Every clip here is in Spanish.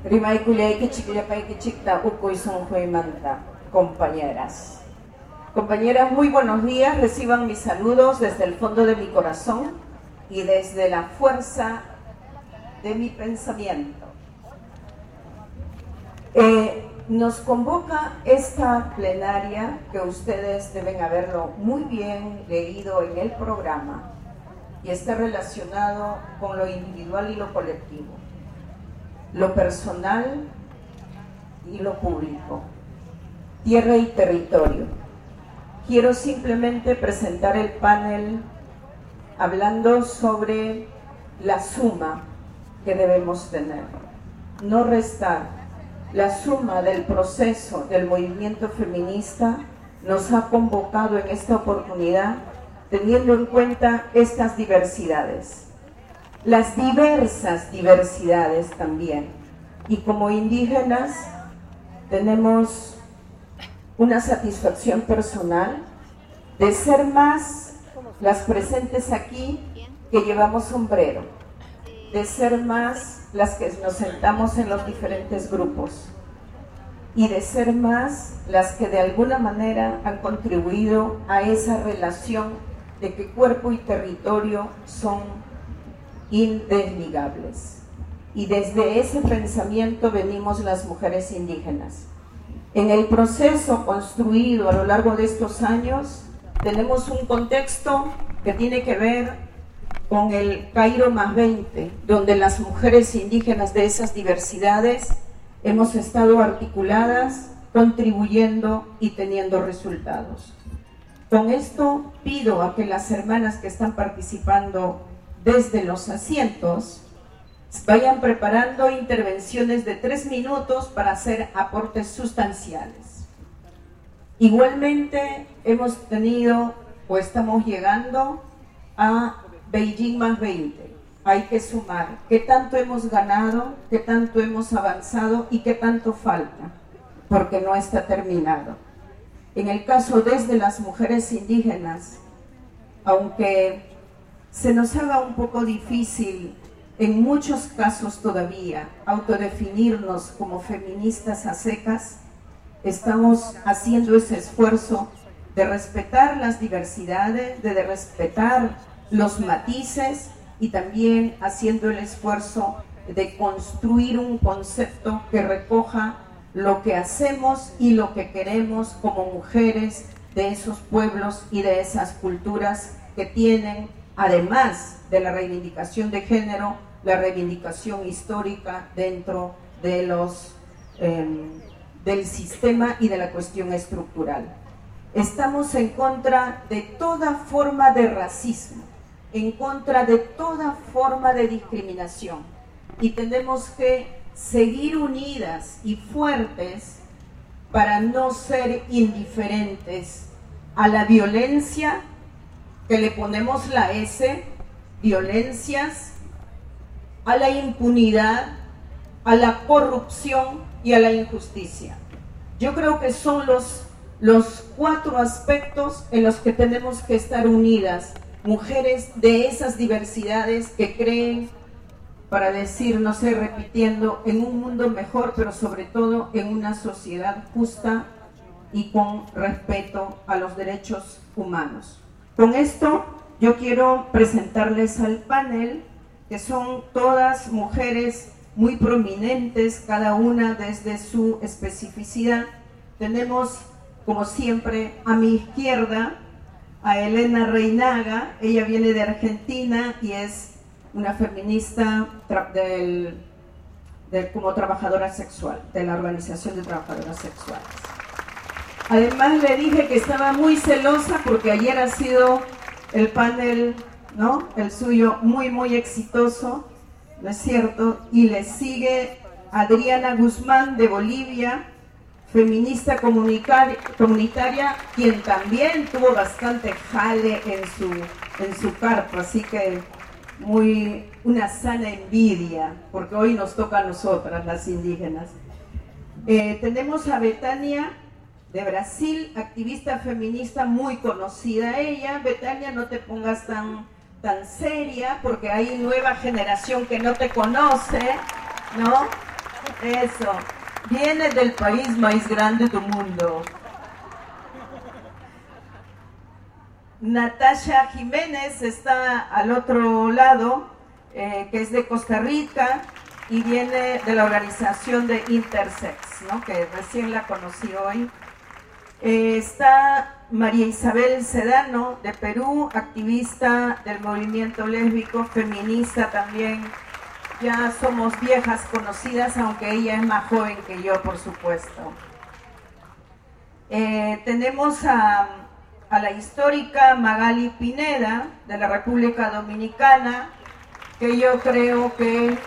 Compañeras. Compañeras, muy buenos días. Reciban mis saludos desde el fondo de mi corazón y desde la fuerza de mi pensamiento. Nos convoca esta plenaria, que ustedes deben haberlo muy bien leído en el programa, y está relacionado con lo individual y lo colectivo, lo personal y lo público, tierra y territorio. Quiero simplemente presentar el panel hablando sobre la suma que debemos tener, no restar. La suma del proceso del movimiento feminista nos ha convocado en esta oportunidad teniendo en cuenta estas diversidades, las diversas diversidades también. Y como indígenas tenemos una satisfacción personal de ser más las presentes aquí que llevamos sombrero, de ser más las que nos sentamos en los diferentes grupos y de ser más las que de alguna manera han contribuido a esa relación de que cuerpo y territorio son indesligables. Y desde ese pensamiento venimos las mujeres indígenas. En el proceso construido a lo largo de estos años tenemos un contexto que tiene que ver con el Cairo +20, donde las mujeres indígenas de esas diversidades hemos estado articuladas, contribuyendo y teniendo resultados. Con esto pido a que las hermanas que están participando desde los asientos vayan preparando intervenciones de 3 minutos para hacer aportes sustanciales. Igualmente hemos tenido o estamos llegando a Beijing +20. Hay que sumar qué tanto hemos ganado, qué tanto hemos avanzado y qué tanto falta, porque no está terminado. En el caso desde las mujeres indígenas, aunque se nos haga un poco difícil en muchos casos todavía autodefinirnos como feministas a secas, estamos haciendo ese esfuerzo de respetar las diversidades, de respetar los matices y también haciendo el esfuerzo de construir un concepto que recoja lo que hacemos y lo que queremos como mujeres de esos pueblos y de esas culturas que tienen, además de la reivindicación de género, la reivindicación histórica dentro de del sistema y de la cuestión estructural. Estamos en contra de toda forma de racismo, en contra de toda forma de discriminación, y tenemos que seguir unidas y fuertes para no ser indiferentes a la violencia, que le ponemos la S, violencias, a la impunidad, a la corrupción y a la injusticia. Yo creo que son los 4 aspectos en los que tenemos que estar unidas, mujeres de esas diversidades que creen, para decir, no sé, repitiendo, en un mundo mejor, pero sobre todo en una sociedad justa y con respeto a los derechos humanos. Con esto yo quiero presentarles al panel, que son todas mujeres muy prominentes, cada una desde su especificidad. Tenemos, como siempre, a mi izquierda a Elena Reinaga. Ella viene de Argentina y es una feminista como trabajadora sexual, de la Organización de Trabajadoras Sexuales. Además le dije que estaba muy celosa porque ayer ha sido el panel, ¿no?, el suyo, muy exitoso, ¿no es cierto? Y le sigue Adriana Guzmán de Bolivia, feminista comunitaria, quien también tuvo bastante jale en su carpa, así que una sana envidia, porque hoy nos toca a nosotras, las indígenas. Tenemos a Betania de Brasil, activista feminista muy conocida ella. Betania, no te pongas tan seria, porque hay nueva generación que no te conoce, ¿no? Eso. Viene del país más grande del mundo. Natasha Jiménez está al otro lado, que es de Costa Rica y viene de la organización de Intersex, ¿no? Que recién la conocí hoy. Está María Isabel Sedano de Perú, activista del movimiento lésbico, feminista también. Ya somos viejas conocidas, aunque ella es más joven que yo, por supuesto. Tenemos a la histórica Magali Pineda, de la República Dominicana, que yo creo que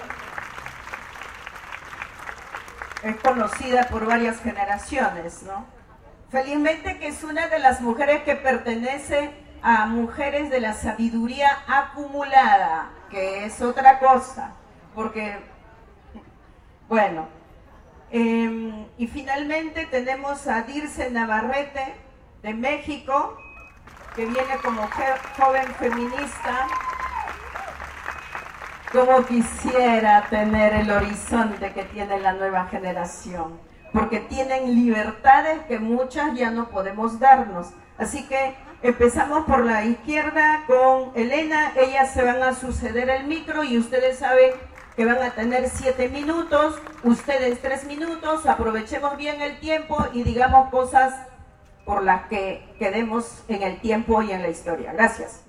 es conocida por varias generaciones, ¿no? Felizmente que es una de las mujeres que pertenece a Mujeres de la Sabiduría Acumulada, que es otra cosa, porque, bueno, y finalmente tenemos a Dirce Navarrete de México, que viene como joven feminista. Como quisiera tener el horizonte que tiene la nueva generación, porque tienen libertades que muchas ya no podemos darnos. Así que empezamos por la izquierda con Elena, ellas se van a suceder el micro y ustedes saben que van a tener 7 minutos, ustedes 3 minutos, aprovechemos bien el tiempo y digamos cosas por las que quedemos en el tiempo y en la historia. Gracias.